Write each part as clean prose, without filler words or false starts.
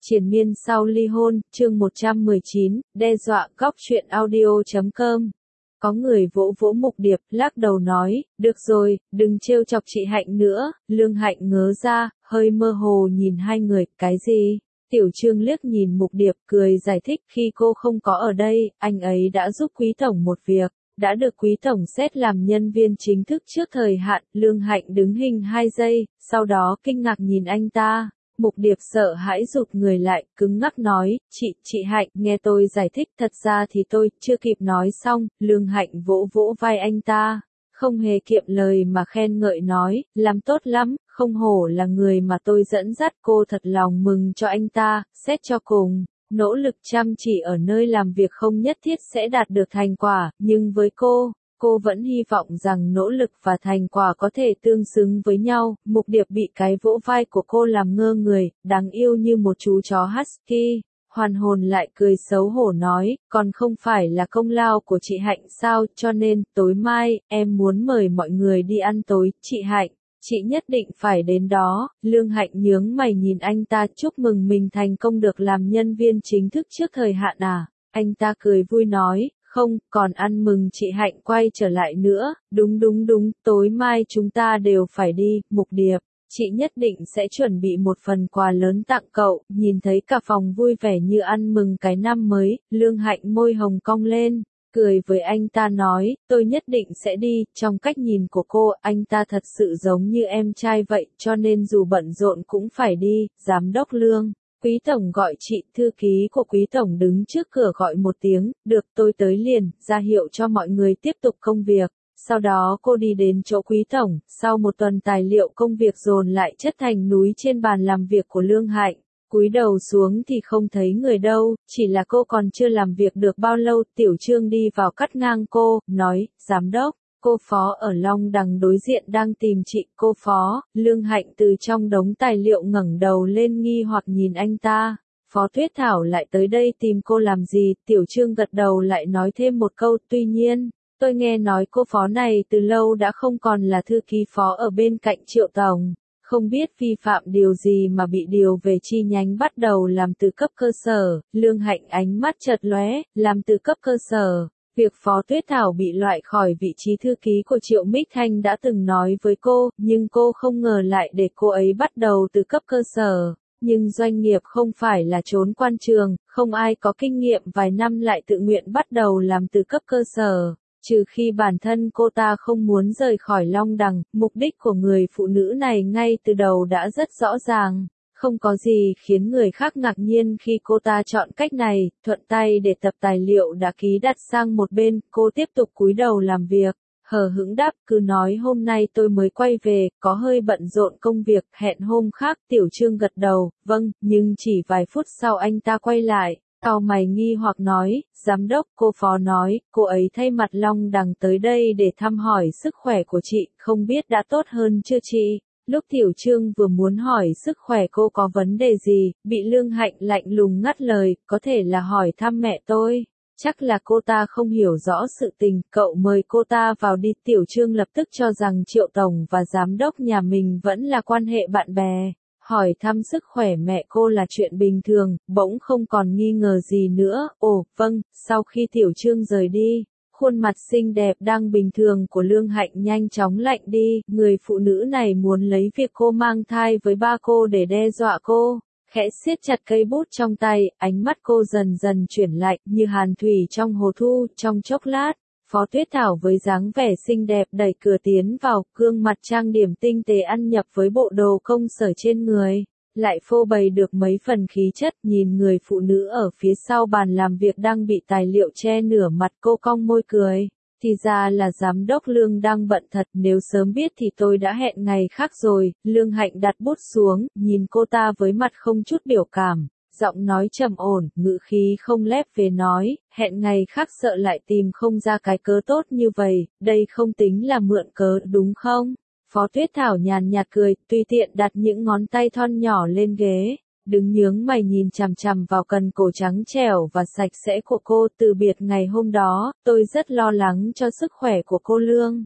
Triền miên sau ly hôn, chương 119, đe dọa, góc truyện audio.com. Có người vỗ vỗ Mục Điệp, lắc đầu nói, được rồi, đừng trêu chọc chị Hạnh nữa. Lương Hạnh ngớ ra, hơi mơ hồ nhìn hai người, cái gì? Tiểu Trương liếc nhìn Mục Điệp, cười giải thích, khi cô không có ở đây, anh ấy đã giúp Quý Tổng một việc, đã được Quý Tổng xét làm nhân viên chính thức trước thời hạn. Lương Hạnh đứng hình 2 giây, sau đó kinh ngạc nhìn anh ta. Mục Điệp sợ hãi rụt người lại, cứng ngắc nói, chị Hạnh, nghe tôi giải thích, thật ra thì tôi chưa kịp nói xong. Lương Hạnh vỗ vỗ vai anh ta, không hề kiệm lời mà khen ngợi nói, làm tốt lắm, không hổ là người mà tôi dẫn dắt. Cô thật lòng mừng cho anh ta, xét cho cùng, nỗ lực chăm chỉ ở nơi làm việc không nhất thiết sẽ đạt được thành quả, nhưng với cô vẫn hy vọng rằng nỗ lực và thành quả có thể tương xứng với nhau. Mục Điệp bị cái vỗ vai của cô làm ngơ người, đáng yêu như một chú chó husky. Hoàn hồn lại cười xấu hổ nói, còn không phải là công lao của chị Hạnh sao, cho nên, tối mai, em muốn mời mọi người đi ăn tối. Chị Hạnh, chị nhất định phải đến đó. Lương Hạnh nhướng mày nhìn anh ta, chúc mừng mình thành công được làm nhân viên chính thức trước thời hạn à? Anh ta cười vui nói, không, còn ăn mừng chị Hạnh quay trở lại nữa. Đúng, tối mai chúng ta đều phải đi. Mục Điệp, chị nhất định sẽ chuẩn bị một phần quà lớn tặng cậu. Nhìn thấy cả phòng vui vẻ như ăn mừng cái năm mới, Lương Hạnh môi hồng cong lên, cười với anh ta nói, tôi nhất định sẽ đi. Trong cách nhìn của cô, anh ta thật sự giống như em trai vậy, cho nên dù bận rộn cũng phải đi. Giám đốc Lương, Quý Tổng gọi chị. Thư ký của Quý Tổng đứng trước cửa gọi một tiếng, được, tôi tới liền, ra hiệu cho mọi người tiếp tục công việc. Sau đó cô đi đến chỗ Quý Tổng. Sau một tuần tài liệu công việc dồn lại chất thành núi trên bàn làm việc của Lương Hạnh, cúi đầu xuống thì không thấy người đâu, chỉ là cô còn chưa làm việc được bao lâu. Tiểu Trương đi vào cắt ngang cô, nói, giám đốc, cô Phó ở Long Đằng đối diện đang tìm chị. Cô Phó? Lương Hạnh từ trong đống tài liệu ngẩng đầu lên nghi hoặc nhìn anh ta. Phó Tuyết Thảo lại tới đây tìm cô làm gì? Tiểu Trương gật đầu lại nói thêm một câu, tuy nhiên, tôi nghe nói cô Phó này từ lâu đã không còn là thư ký Phó ở bên cạnh Triệu Tổng. Không biết vi phạm điều gì mà bị điều về chi nhánh bắt đầu làm từ cấp cơ sở. Lương Hạnh ánh mắt chợt lóe, làm từ cấp cơ sở. Việc Phó Tuyết Thảo bị loại khỏi vị trí thư ký của Triệu Mích Thanh đã từng nói với cô, nhưng cô không ngờ lại để cô ấy bắt đầu từ cấp cơ sở. Nhưng doanh nghiệp không phải là chốn quan trường, không ai có kinh nghiệm vài năm lại tự nguyện bắt đầu làm từ cấp cơ sở. Trừ khi bản thân cô ta không muốn rời khỏi Long Đằng. Mục đích của người phụ nữ này ngay từ đầu đã rất rõ ràng. Không có gì khiến người khác ngạc nhiên khi cô ta chọn cách này, thuận tay để tập tài liệu đã ký đặt sang một bên. Cô tiếp tục cúi đầu làm việc, hờ hững đáp, cứ nói hôm nay tôi mới quay về, có hơi bận rộn công việc, hẹn hôm khác. Tiểu Trương gật đầu, vâng, nhưng chỉ vài phút sau anh ta quay lại. Cau mày nghi hoặc nói, giám đốc, cô Phó nói, cô ấy thay mặt Long Đằng tới đây để thăm hỏi sức khỏe của chị, không biết đã tốt hơn chưa chị? Lúc Tiểu Trương vừa muốn hỏi sức khỏe cô có vấn đề gì, bị Lương Hạnh lạnh lùng ngắt lời, có thể là hỏi thăm mẹ tôi. Chắc là cô ta không hiểu rõ sự tình, cậu mời cô ta vào đi. Tiểu Trương lập tức cho rằng Triệu Tổng và giám đốc nhà mình vẫn là quan hệ bạn bè. Hỏi thăm sức khỏe mẹ cô là chuyện bình thường, bỗng không còn nghi ngờ gì nữa. Ồ, vâng. Sau khi Tiểu Trương rời đi, khuôn mặt xinh đẹp đang bình thường của Lương Hạnh nhanh chóng lạnh đi. Người phụ nữ này muốn lấy việc cô mang thai với ba cô để đe dọa cô. Khẽ siết chặt cây bút trong tay, ánh mắt cô dần dần chuyển lạnh như hàn thủy trong hồ thu. Trong chốc lát, Phó Tuyết Thảo với dáng vẻ xinh đẹp đẩy cửa tiến vào, gương mặt trang điểm tinh tế ăn nhập với bộ đồ công sở trên người, lại phô bày được mấy phần khí chất. Nhìn người phụ nữ ở phía sau bàn làm việc đang bị tài liệu che nửa mặt, cô cong môi cười. Thì ra là giám đốc Lương đang bận thật, nếu sớm biết thì tôi đã hẹn ngày khác rồi. Lương Hạnh đặt bút xuống, nhìn cô ta với mặt không chút biểu cảm. Giọng nói trầm ổn, ngữ khí không lép vế nói, hẹn ngày khác sợ lại tìm không ra cái cớ tốt như vậy, đây không tính là mượn cớ đúng không? Phó Tuyết Thảo nhàn nhạt cười, tùy tiện đặt những ngón tay thon nhỏ lên ghế, đứng nhướng mày nhìn chằm chằm vào cần cổ trắng trẻo và sạch sẽ của cô. Từ biệt ngày hôm đó, tôi rất lo lắng cho sức khỏe của cô Lương.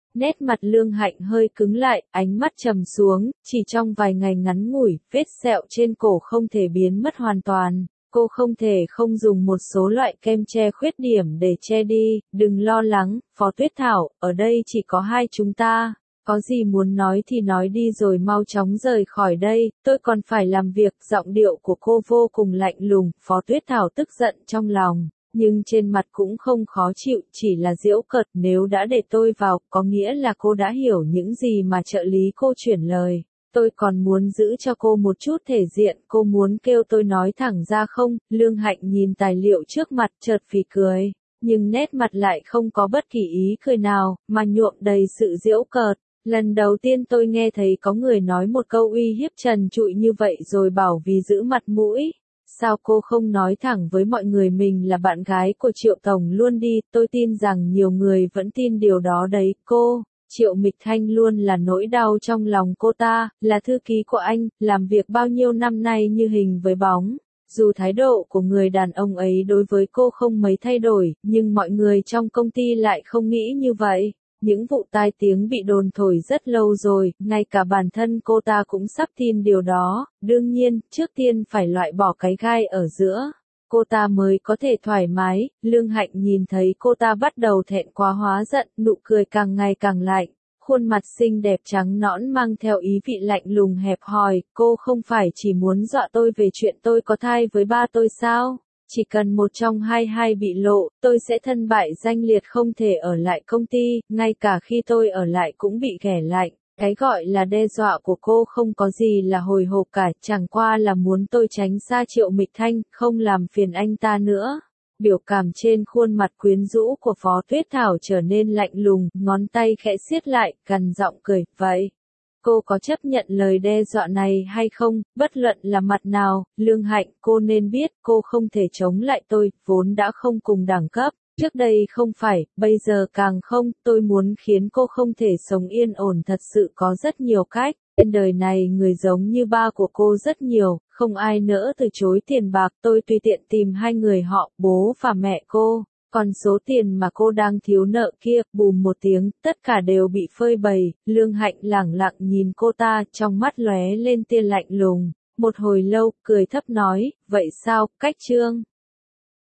Nét mặt Lương Hạnh hơi cứng lại, ánh mắt trầm xuống, chỉ trong vài ngày ngắn ngủi, vết sẹo trên cổ không thể biến mất hoàn toàn. Cô không thể không dùng một số loại kem che khuyết điểm để che đi, đừng lo lắng, Phó Tuyết Thảo, ở đây chỉ có hai chúng ta. Có gì muốn nói thì nói đi rồi mau chóng rời khỏi đây, tôi còn phải làm việc. Giọng điệu của cô vô cùng lạnh lùng, Phó Tuyết Thảo tức giận trong lòng, nhưng trên mặt cũng không khó chịu, chỉ là giễu cợt. Nếu đã để tôi vào, có nghĩa là cô đã hiểu những gì mà trợ lý cô chuyển lời. Tôi còn muốn giữ cho cô một chút thể diện, cô muốn kêu tôi nói thẳng ra không? Lương Hạnh nhìn tài liệu trước mặt chợt phì cười, nhưng nét mặt lại không có bất kỳ ý cười nào, mà nhuộm đầy sự giễu cợt. Lần đầu tiên tôi nghe thấy có người nói một câu uy hiếp trần trụi như vậy rồi bảo vì giữ mặt mũi. Sao cô không nói thẳng với mọi người mình là bạn gái của Triệu Tổng luôn đi, tôi tin rằng nhiều người vẫn tin điều đó đấy. Cô, Triệu Mịch Thanh luôn là nỗi đau trong lòng cô ta, là thư ký của anh, làm việc bao nhiêu năm nay như hình với bóng. Dù thái độ của người đàn ông ấy đối với cô không mấy thay đổi, nhưng mọi người trong công ty lại không nghĩ như vậy. Những vụ tai tiếng bị đồn thổi rất lâu rồi, ngay cả bản thân cô ta cũng sắp tin điều đó. Đương nhiên, trước tiên phải loại bỏ cái gai ở giữa, cô ta mới có thể thoải mái. Lương Hạnh nhìn thấy cô ta bắt đầu thẹn quá hóa giận, nụ cười càng ngày càng lạnh, khuôn mặt xinh đẹp trắng nõn mang theo ý vị lạnh lùng hẹp hòi. Cô không phải chỉ muốn dọa tôi về chuyện tôi có thai với ba tôi sao? Chỉ cần một trong hai bị lộ, tôi sẽ thân bại danh liệt không thể ở lại công ty, ngay cả khi tôi ở lại cũng bị ghẻ lạnh. Cái gọi là đe dọa của cô không có gì là hồi hộp cả, chẳng qua là muốn tôi tránh xa Triệu Mịch Thanh, không làm phiền anh ta nữa. Biểu cảm trên khuôn mặt quyến rũ của Phó Tuyết Thảo trở nên lạnh lùng, ngón tay khẽ siết lại, gằn giọng cười, vậy. Cô có chấp nhận lời đe dọa này hay không? Bất luận là mặt nào, Lương Hạnh, cô nên biết, cô không thể chống lại tôi, vốn đã không cùng đẳng cấp. Trước đây không phải, bây giờ càng không, tôi muốn khiến cô không thể sống yên ổn thật sự có rất nhiều cách. Trên đời này người giống như ba của cô rất nhiều, không ai nỡ từ chối tiền bạc, tôi tùy tiện tìm hai người họ, bố và mẹ cô. Còn số tiền mà cô đang thiếu nợ kia, bùm một tiếng, tất cả đều bị phơi bày. Lương Hạnh lẳng lặng nhìn cô ta, trong mắt lóe lên tia lạnh lùng. Một hồi lâu, cười thấp nói, vậy sao, cách chương.